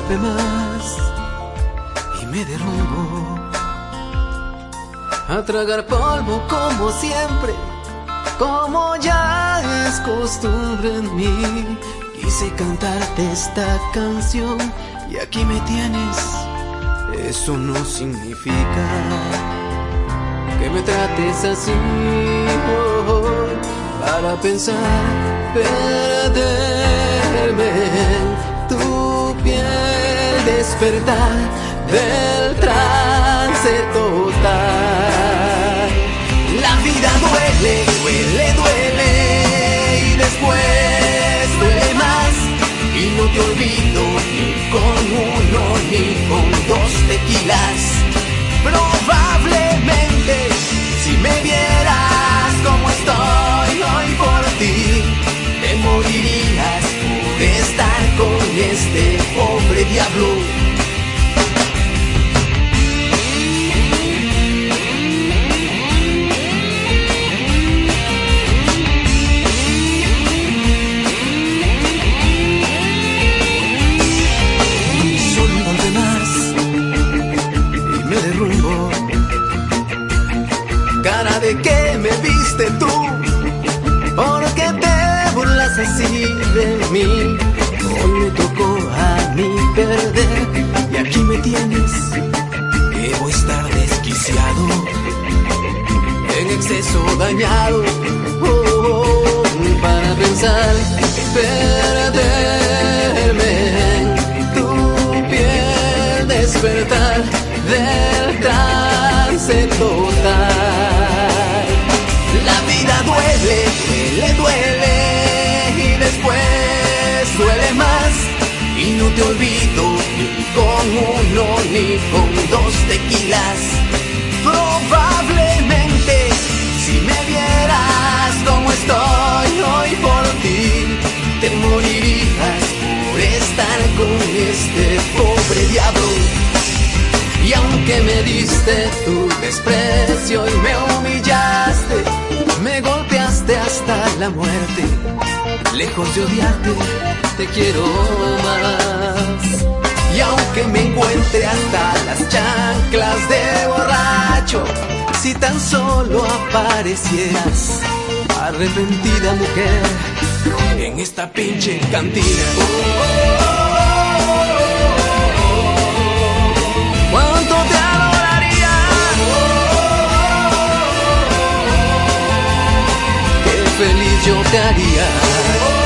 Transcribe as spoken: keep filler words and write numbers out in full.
golpe más y me derrumbo a tragar polvo como siempre, como ya es costumbre en mí. Quise cantarte esta canción y aquí me tienes. Eso no significa que me trates así, oh, oh, para pensar perderme en tu piel, despertar del trance total. La vida duele, duele, duele y después duele más, y no te olvido ni con uno ni con dos tequilas. Probablemente si me vieras como estoy hoy por ti, te morirías por estar con este pobre diablo. Cara de que me viste tú, porque te burlas así de mí. Hoy me tocó a mí perder y aquí me tienes. Debo estar desquiciado, en exceso dañado, oh, oh, para pensar perderme en tu piel, despertar del trance total. La vida duele, duele, duele y después duele más, y no te olvido ni con uno ni con dos tequilas. Probablemente si me vieras como estoy hoy por ti, te morirías por estar con este pobre diablo. Y aunque me diste tu desprecio y me humillaste, me golpeaste hasta la muerte, lejos de odiarte, te quiero más. Y aunque me encuentre hasta las chanclas de borracho, si tan solo aparecieras, arrepentida mujer, en esta pinche cantina, oh, oh, oh. ¿Cuánto te adoraría? Qué feliz yo te haría.